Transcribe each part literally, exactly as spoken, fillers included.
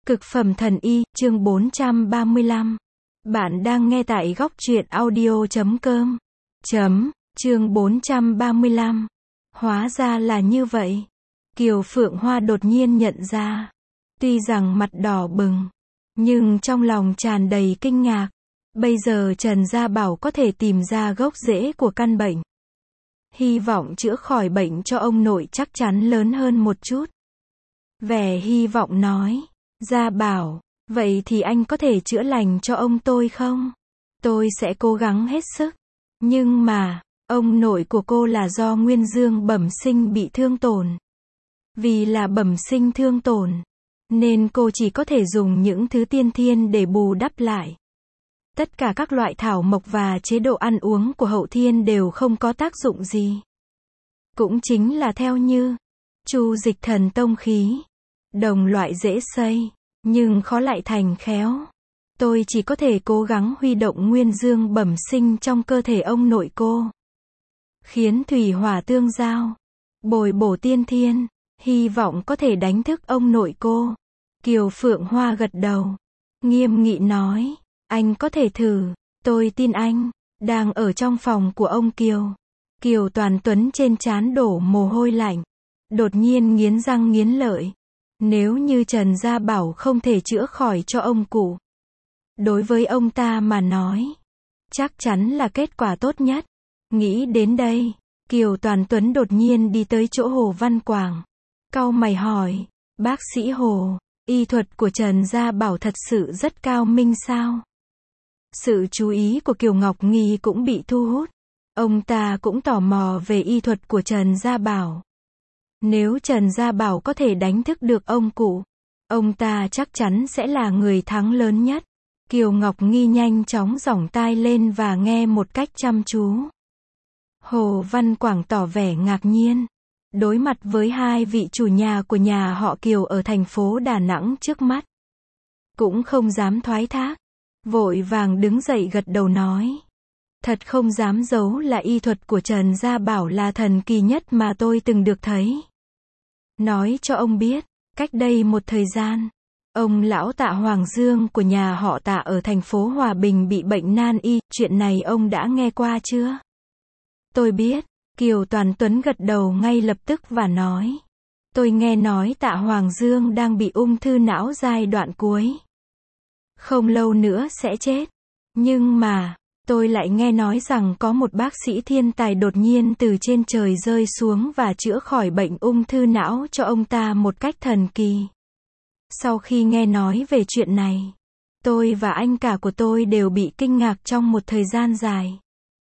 Cực phẩm thần y, chương bốn trăm ba mươi lăm. Bạn đang nghe tại góc truyện audio chấm com. Chấm, chương bốn trăm ba mươi lăm. Hóa ra là như vậy. Kiều Phượng Hoa đột nhiên nhận ra. Tuy rằng mặt đỏ bừng, nhưng trong lòng tràn đầy kinh ngạc. Bây giờ Trần Gia Bảo có thể tìm ra gốc rễ của căn bệnh. Hy vọng chữa khỏi bệnh cho ông nội chắc chắn lớn hơn một chút. Vẻ hy vọng nói. Gia Bảo, vậy thì anh có thể chữa lành cho ông tôi không? Tôi sẽ cố gắng hết sức. Nhưng mà, ông nội của cô là do nguyên dương bẩm sinh bị thương tổn. Vì là bẩm sinh thương tổn, nên cô chỉ có thể dùng những thứ tiên thiên để bù đắp lại. Tất cả các loại thảo mộc và chế độ ăn uống của hậu thiên đều không có tác dụng gì. Cũng chính là theo như Chu Dịch Thần Tông khí. Đồng loại dễ xây, nhưng khó lại thành khéo. Tôi chỉ có thể cố gắng huy động nguyên dương bẩm sinh trong cơ thể ông nội cô. Khiến thủy hỏa tương giao. Bồi bổ tiên thiên. Hy vọng có thể đánh thức ông nội cô. Kiều Phượng Hoa gật đầu. Nghiêm nghị nói. Anh có thể thử. Tôi tin anh. Đang ở trong phòng của ông Kiều. Kiều Toàn Tuấn trên trán đổ mồ hôi lạnh. Đột nhiên nghiến răng nghiến lợi. Nếu như Trần Gia Bảo không thể chữa khỏi cho ông cụ, đối với ông ta mà nói, chắc chắn là kết quả tốt nhất. Nghĩ đến đây, Kiều Toàn Tuấn đột nhiên đi tới chỗ Hồ Văn Quảng. Cau mày hỏi, bác sĩ Hồ, y thuật của Trần Gia Bảo thật sự rất cao minh sao? Sự chú ý của Kiều Ngọc Nghi cũng bị thu hút. Ông ta cũng tò mò về y thuật của Trần Gia Bảo. Nếu Trần Gia Bảo có thể đánh thức được ông cụ, ông ta chắc chắn sẽ là người thắng lớn nhất. Kiều Ngọc Nghi nhanh chóng giỏng tai lên và nghe một cách chăm chú. Hồ Văn Quảng tỏ vẻ ngạc nhiên. Đối mặt với hai vị chủ nhà của nhà họ Kiều ở thành phố Đà Nẵng trước mắt, cũng không dám thoái thác. Vội vàng đứng dậy gật đầu nói. Thật không dám giấu là y thuật của Trần Gia Bảo là thần kỳ nhất mà tôi từng được thấy. Nói cho ông biết, cách đây một thời gian, ông lão Tạ Hoàng Dương của nhà họ Tạ ở thành phố Hòa Bình bị bệnh nan y, chuyện này ông đã nghe qua chưa? Tôi biết, Kiều Toàn Tuấn gật đầu ngay lập tức và nói. Tôi nghe nói Tạ Hoàng Dương đang bị ung thư não giai đoạn cuối. Không lâu nữa sẽ chết. Nhưng mà, tôi lại nghe nói rằng có một bác sĩ thiên tài đột nhiên từ trên trời rơi xuống và chữa khỏi bệnh ung thư não cho ông ta một cách thần kỳ. Sau khi nghe nói về chuyện này, tôi và anh cả của tôi đều bị kinh ngạc trong một thời gian dài.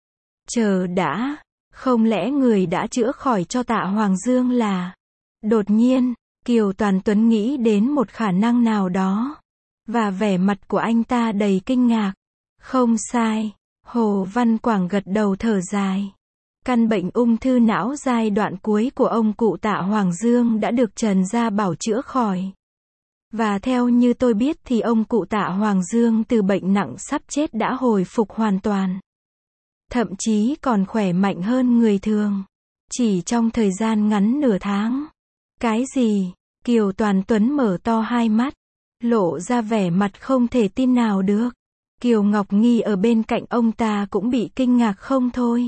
Chờ đã, không lẽ người đã chữa khỏi cho Tạ Hoàng Dương là... Đột nhiên, Kiều Toàn Tuấn nghĩ đến một khả năng nào đó. Và vẻ mặt của anh ta đầy kinh ngạc. Không sai. Hồ Văn Quảng gật đầu thở dài. Căn bệnh ung thư não giai đoạn cuối của ông cụ Tạ Hoàng Dương đã được Trần Gia Bảo chữa khỏi. Và theo như tôi biết thì ông cụ Tạ Hoàng Dương từ bệnh nặng sắp chết đã hồi phục hoàn toàn. Thậm chí còn khỏe mạnh hơn người thường. Chỉ trong thời gian ngắn nửa tháng. Cái gì? Kiều Toàn Tuấn mở to hai mắt. Lộ ra vẻ mặt không thể tin nào được. Kiều Ngọc Nghi ở bên cạnh ông ta cũng bị kinh ngạc không thôi.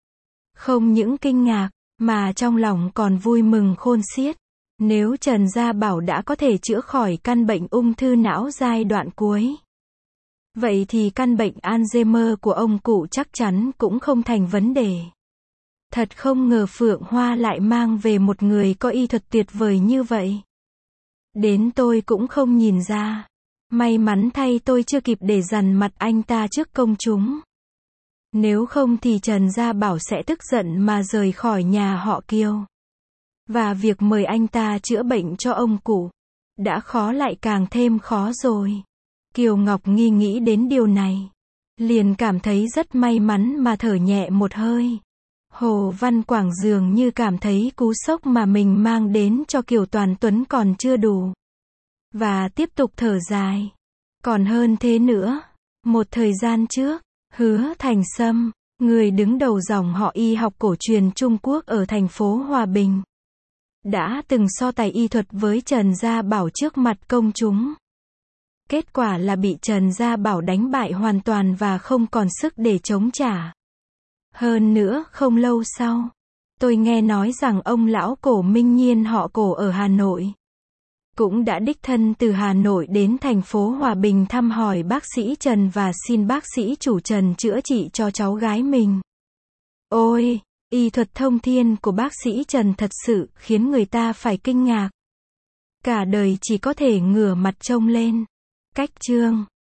Không những kinh ngạc, mà trong lòng còn vui mừng khôn xiết. Nếu Trần Gia Bảo đã có thể chữa khỏi căn bệnh ung thư não giai đoạn cuối, vậy thì căn bệnh Alzheimer của ông cụ chắc chắn cũng không thành vấn đề. Thật không ngờ Phượng Hoa lại mang về một người có y thuật tuyệt vời như vậy. Đến tôi cũng không nhìn ra. May mắn thay tôi chưa kịp để dằn mặt anh ta trước công chúng. Nếu không thì Trần Gia Bảo sẽ tức giận mà rời khỏi nhà họ Kiều. Và việc mời anh ta chữa bệnh cho ông cụ đã khó lại càng thêm khó rồi. Kiều Ngọc Nghi nghĩ đến điều này, liền cảm thấy rất may mắn mà thở nhẹ một hơi. Hồ Văn Quảng dường như cảm thấy cú sốc mà mình mang đến cho Kiều Toàn Tuấn còn chưa đủ. Và tiếp tục thở dài. Còn hơn thế nữa. Một thời gian trước, Hứa Thành Sâm, người đứng đầu dòng họ y học cổ truyền Trung Quốc ở thành phố Hòa Bình, đã từng so tài y thuật với Trần Gia Bảo trước mặt công chúng. Kết quả là bị Trần Gia Bảo đánh bại hoàn toàn và không còn sức để chống trả. Hơn nữa, không lâu sau, tôi nghe nói rằng ông lão Cổ Minh Nhiên họ Cổ ở Hà Nội cũng đã đích thân từ Hà Nội đến thành phố Hòa Bình thăm hỏi bác sĩ Trần và xin bác sĩ chủ Trần chữa trị cho cháu gái mình. Ôi, y thuật thông thiên của bác sĩ Trần thật sự khiến người ta phải kinh ngạc. Cả đời chỉ có thể ngửa mặt trông lên. Cách chương